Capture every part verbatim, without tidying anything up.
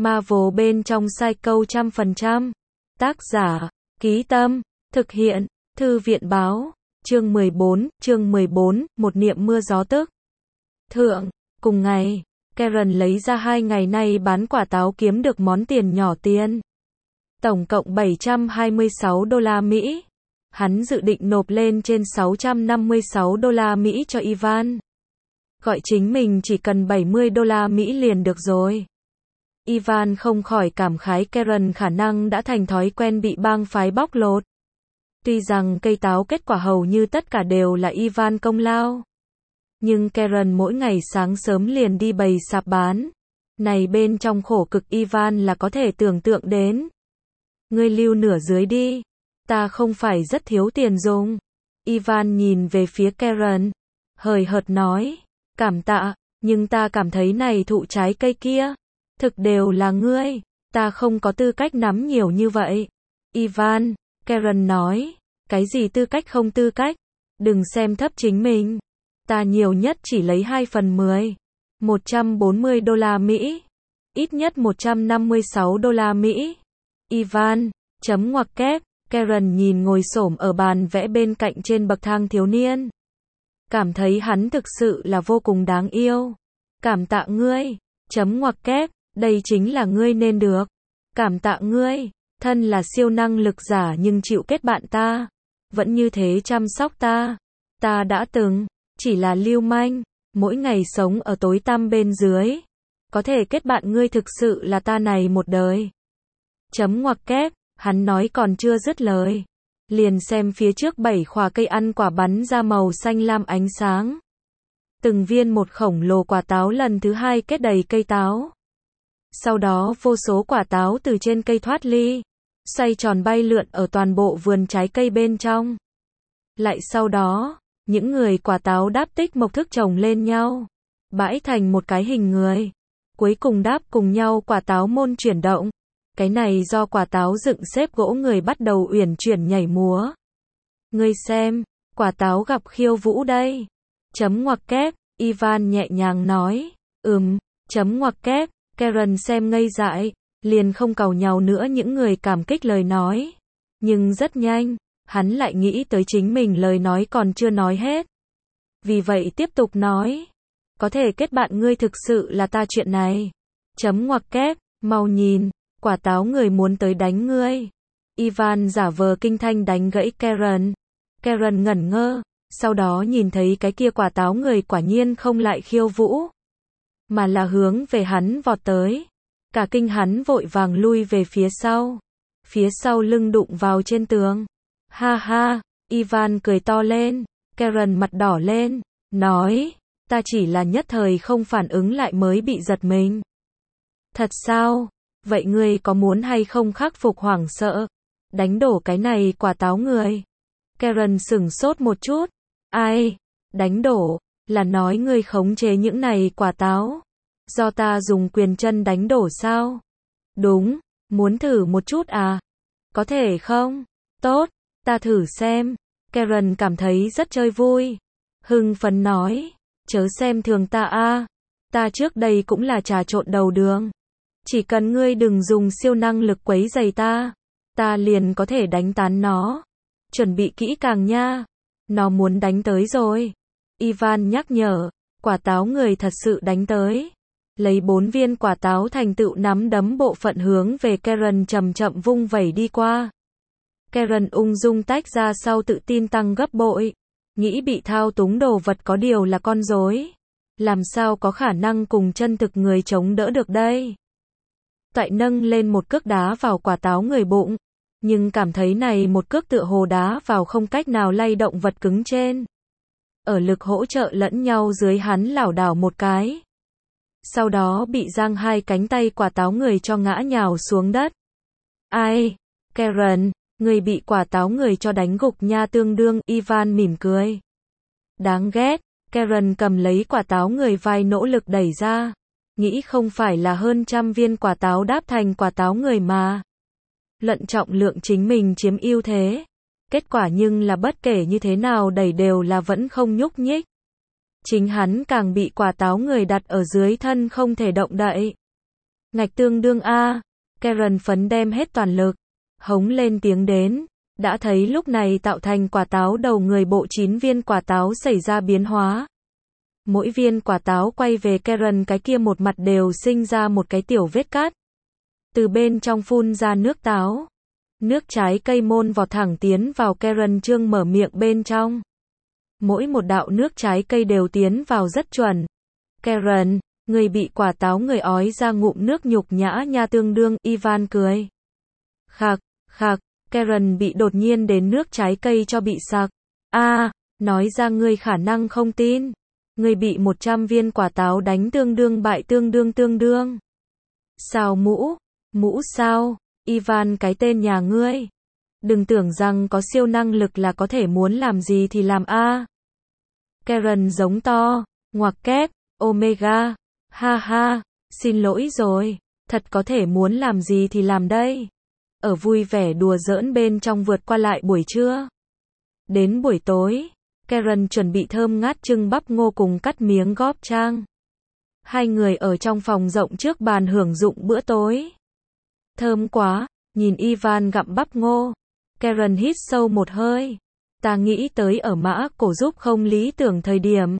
Marvel bên trong Psycho trăm phần trăm. Tác giả, Ký Tâm, thực hiện, Thư viện báo, chương mười bốn, chương mười bốn, một niệm mưa gió tức. Thượng, cùng ngày, Karen lấy ra hai ngày nay bán quả táo kiếm được món tiền nhỏ tiền. Tổng cộng bảy trăm hai mươi sáu đô la Mỹ. Hắn dự định nộp lên trên sáu trăm năm mươi sáu đô la Mỹ cho Ivan. Gọi chính mình chỉ cần bảy mươi đô la Mỹ liền được rồi. Ivan không khỏi cảm khái Karen khả năng đã thành thói quen bị bang phái bóc lột. Tuy rằng cây táo kết quả hầu như tất cả đều là Ivan công lao. Nhưng Karen mỗi ngày sáng sớm liền đi bày sạp bán. Này bên trong khổ cực Ivan là có thể tưởng tượng đến. Ngươi lưu nửa dưới đi. Ta không phải rất thiếu tiền dùng. Ivan nhìn về phía Karen. Hời hợt nói. Cảm tạ, nhưng ta cảm thấy này thụ trái cây kia. Thực đều là ngươi. Ta không có tư cách nắm nhiều như vậy. Ivan, Karen nói. Cái gì tư cách không tư cách? Đừng xem thấp chính mình. Ta nhiều nhất chỉ lấy hai phần mười. một trăm bốn mươi đô la Mỹ. Ít nhất một trăm năm mươi sáu đô la Mỹ. Ivan, chấm ngoặc kép. Karen nhìn ngồi xổm ở bàn vẽ bên cạnh trên bậc thang thiếu niên. Cảm thấy hắn thực sự là vô cùng đáng yêu. Cảm tạ ngươi. Chấm ngoặc kép. Đây chính là ngươi nên được. Cảm tạ ngươi. Thân là siêu năng lực giả nhưng chịu kết bạn ta. Vẫn như thế chăm sóc ta. Ta đã từng. Chỉ là lưu manh. Mỗi ngày sống ở tối tăm bên dưới. Có thể kết bạn ngươi thực sự là ta này một đời. Chấm ngoặc kép. Hắn nói còn chưa dứt lời. Liền xem phía trước bảy khỏa cây ăn quả bắn ra màu xanh lam ánh sáng. Từng viên một khổng lồ quả táo lần thứ hai kết đầy cây táo. Sau đó vô số quả táo từ trên cây thoát ly. Xoay tròn bay lượn ở toàn bộ vườn trái cây bên trong. Lại sau đó, những người quả táo đáp tích mộc thức chồng lên nhau. Bãi thành một cái hình người. Cuối cùng đáp cùng nhau quả táo môn chuyển động. Cái này do quả táo dựng xếp gỗ người bắt đầu uyển chuyển nhảy múa. Ngươi xem, quả táo gặp khiêu vũ đây. Chấm ngoặc kép, Ivan nhẹ nhàng nói. Ừm, chấm ngoặc kép, Karen xem ngây dại, liền không càu nhàu nữa những người cảm kích lời nói. Nhưng rất nhanh, hắn lại nghĩ tới chính mình lời nói còn chưa nói hết. Vì vậy tiếp tục nói. Có thể kết bạn ngươi thực sự là ta chuyện này. Chấm ngoặc kép, mau nhìn. Quả táo người muốn tới đánh ngươi. Ivan giả vờ kinh thanh đánh gãy Karen. Karen ngẩn ngơ, sau đó nhìn thấy cái kia quả táo người quả nhiên không lại khiêu vũ, mà là hướng về hắn vọt tới. Cả kinh hắn vội vàng lui về phía sau. Phía sau lưng đụng vào trên tường. Ha ha, Ivan cười to lên. Karen mặt đỏ lên, nói, ta chỉ là nhất thời không phản ứng lại mới bị giật mình. Thật sao? Vậy ngươi có muốn hay không khắc phục hoảng sợ? Đánh đổ cái này quả táo người. Karen sửng sốt một chút. Ai? Đánh đổ? Là nói ngươi khống chế những này quả táo. Do ta dùng quyền chân đánh đổ sao? Đúng, muốn thử một chút à? Có thể không? Tốt, ta thử xem. Karen cảm thấy rất chơi vui. Hưng phấn nói. Chớ xem thường ta a. Ta trước đây cũng là trà trộn đầu đường. Chỉ cần ngươi đừng dùng siêu năng lực quấy rầy ta, ta liền có thể đánh tán nó. Chuẩn bị kỹ càng nha. Nó muốn đánh tới rồi. Ivan nhắc nhở, quả táo người thật sự đánh tới. Lấy bốn viên quả táo thành tựu nắm đấm bộ phận hướng về Karen chậm chậm vung vẩy đi qua. Karen ung dung tách ra sau tự tin tăng gấp bội. Nghĩ bị thao túng đồ vật có điều là con rối. Làm sao có khả năng cùng chân thực người chống đỡ được đây? Toại nâng lên một cước đá vào quả táo người bụng, nhưng cảm thấy này một cước tựa hồ đá vào không cách nào lay động vật cứng trên. Ở lực hỗ trợ lẫn nhau dưới hắn lảo đảo một cái. Sau đó bị giang hai cánh tay quả táo người cho ngã nhào xuống đất. Ai? Karen, người bị quả táo người cho đánh gục nha tương đương, Ivan mỉm cười. Đáng ghét, Karen cầm lấy quả táo người vai nỗ lực đẩy ra. Nghĩ không phải là hơn trăm viên quả táo đáp thành quả táo người mà. Luận trọng lượng chính mình chiếm ưu thế. Kết quả nhưng là bất kể như thế nào đẩy đều là vẫn không nhúc nhích. Chính hắn càng bị quả táo người đặt ở dưới thân không thể động đậy. Ngạch tương đương A. Karen phấn đem hết toàn lực, hống lên tiếng đến. Đã thấy lúc này tạo thành quả táo đầu người bộ chín viên quả táo xảy ra biến hóa. Mỗi viên quả táo quay về Karen cái kia một mặt đều sinh ra một cái tiểu vết cắt. Từ bên trong phun ra nước táo. Nước trái cây môn vọt thẳng tiến vào Karen trương mở miệng bên trong. Mỗi một đạo nước trái cây đều tiến vào rất chuẩn. Karen, người bị quả táo người ói ra ngụm nước nhục nhã nha tương đương, Ivan cười. Khạc, khạc, Karen bị đột nhiên đến nước trái cây cho bị sặc. A, nói ra ngươi khả năng không tin. Ngươi bị một trăm viên quả táo đánh tương đương bại tương đương tương đương. Sao mũ? Mũ sao? Ivan cái tên nhà ngươi. Đừng tưởng rằng có siêu năng lực là có thể muốn làm gì thì làm a. Karen giống to, ngoặc kép, Omega. Ha ha, xin lỗi rồi, thật có thể muốn làm gì thì làm đây. Ở vui vẻ đùa giỡn bên trong vượt qua lại buổi trưa. Đến buổi tối, Karen chuẩn bị thơm ngát trưng bắp ngô cùng cắt miếng góp trang. Hai người ở trong phòng rộng trước bàn hưởng dụng bữa tối. Thơm quá, nhìn Ivan gặm bắp ngô. Karen hít sâu một hơi. Ta nghĩ tới ở mã cổ giúp không lý tưởng thời điểm.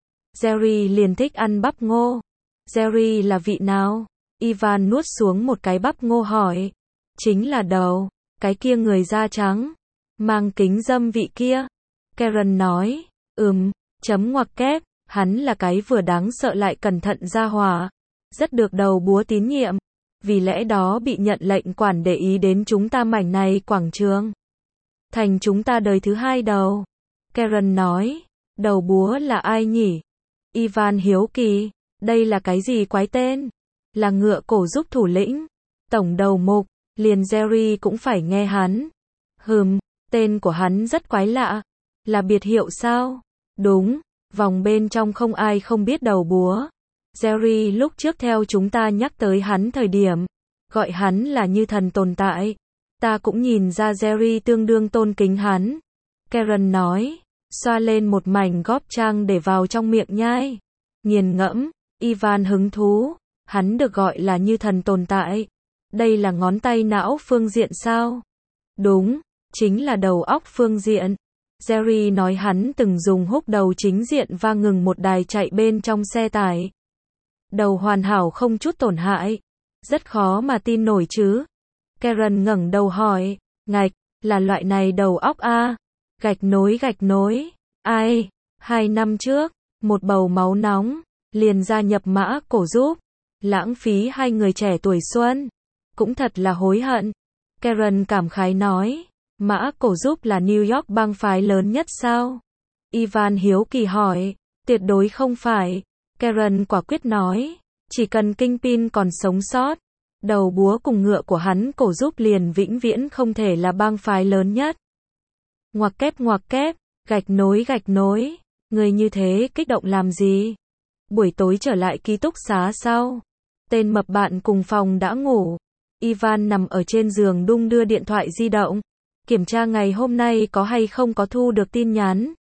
Jerry liền thích ăn bắp ngô. Jerry là vị nào? Ivan nuốt xuống một cái bắp ngô hỏi. Chính là đầu, cái kia người da trắng, mang kính dâm vị kia. Karen nói, ừm, chấm ngoặc kép, hắn là cái vừa đáng sợ lại cẩn thận ra hỏa, rất được đầu búa tín nhiệm, vì lẽ đó bị nhận lệnh quản để ý đến chúng ta mảnh này quảng trường. Thành chúng ta đời thứ hai đầu. Karen nói, đầu búa là ai nhỉ? Ivan hiếu kỳ, đây là cái gì quái tên? Là ngựa cổ giúp thủ lĩnh, tổng đầu mục, liền Jerry cũng phải nghe hắn. Hừm, tên của hắn rất quái lạ. Là biệt hiệu sao? Đúng, vòng bên trong không ai không biết đầu búa. Jerry lúc trước theo chúng ta nhắc tới hắn thời điểm, gọi hắn là như thần tồn tại. Ta cũng nhìn ra Jerry tương đương tôn kính hắn. Karen nói, xoa lên một mảnh góp trang để vào trong miệng nhai. Nghiền ngẫm, Ivan hứng thú, hắn được gọi là như thần tồn tại. Đây là ngón tay não phương diện sao? Đúng, chính là đầu óc phương diện. Jerry nói hắn từng dùng húc đầu chính diện và ngừng một đài chạy bên trong xe tải. Đầu hoàn hảo không chút tổn hại. Rất khó mà tin nổi chứ. Karen ngẩng đầu hỏi, ngạch, là loại này đầu óc a? Gạch nối gạch nối. Ai? Hai năm trước, một bầu máu nóng, liền gia nhập mã cổ giúp. Lãng phí hai người trẻ tuổi xuân. Cũng thật là hối hận. Karen cảm khái nói, mã cổ giúp là New York bang phái lớn nhất sao? Ivan hiếu kỳ hỏi, tuyệt đối không phải. Karen quả quyết nói, chỉ cần Kingpin còn sống sót, đầu búa cùng ngựa của hắn cổ giúp liền vĩnh viễn không thể là bang phái lớn nhất. Ngoặc kép ngoặc kép, gạch nối gạch nối, người như thế kích động làm gì? Buổi tối trở lại ký túc xá sau. Tên mập bạn cùng phòng đã ngủ. Ivan nằm ở trên giường đung đưa điện thoại di động, kiểm tra ngày hôm nay có hay không có thu được tin nhắn.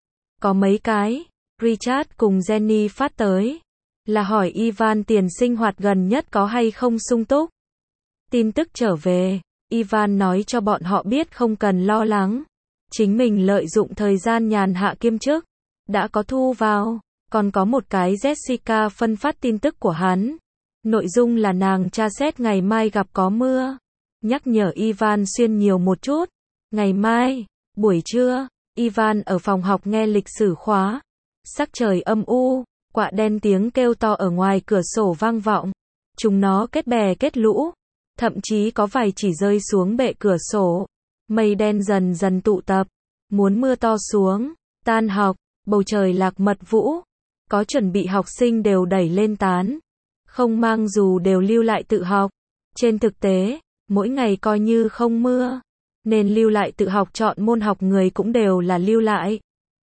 Có mấy cái, Richard cùng Jenny phát tới, là hỏi Ivan tiền sinh hoạt gần nhất có hay không sung túc. Tin tức trở về, Ivan nói cho bọn họ biết không cần lo lắng. Chính mình lợi dụng thời gian nhàn hạ kiêm chức, đã có thu vào, còn có một cái Jessica phân phát tin tức của hắn. Nội dung là nàng tra xét ngày mai gặp có mưa. Nhắc nhở Ivan xuyên nhiều một chút. Ngày mai, buổi trưa, Ivan ở phòng học nghe lịch sử khóa. Sắc trời âm u, quạ đen tiếng kêu to ở ngoài cửa sổ vang vọng. Chúng nó kết bè kết lũ. Thậm chí có vài chỉ rơi xuống bệ cửa sổ. Mây đen dần dần tụ tập. Muốn mưa to xuống. Tan học, bầu trời lạc mật vũ. Có chuẩn bị học sinh đều đẩy lên tán. Không mang dù đều lưu lại tự học. Trên thực tế, mỗi ngày coi như không mưa, nên lưu lại tự học chọn môn học người cũng đều là lưu lại.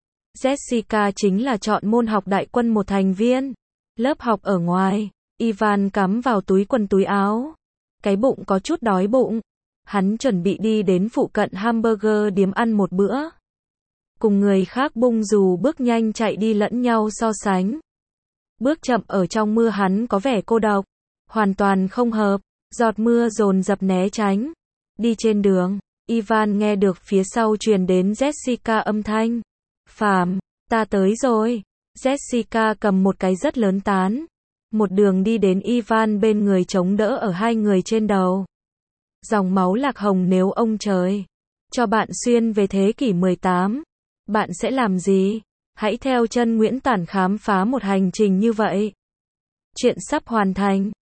Jessica chính là chọn môn học đại quân một thành viên. Lớp học ở ngoài, Ivan cắm vào túi quần túi áo. Cái bụng có chút đói bụng. Hắn chuẩn bị đi đến phụ cận hamburger điếm ăn một bữa. Cùng người khác bung dù bước nhanh chạy đi lẫn nhau so sánh. Bước chậm ở trong mưa hắn có vẻ cô độc. hoàn toàn không hợp. Giọt mưa dồn dập né tránh. Đi trên đường, Ivan nghe được phía sau truyền đến Jessica âm thanh. Phạm, ta tới rồi. Jessica cầm một cái rất lớn tán. Một đường đi đến Ivan bên người chống đỡ ở hai người trên đầu. Dòng máu lạc hồng, nếu ông trời cho bạn xuyên về thế kỷ mười tám, bạn sẽ làm gì? Hãy theo chân Nguyễn Tản khám phá một hành trình như vậy. Chuyện sắp hoàn thành.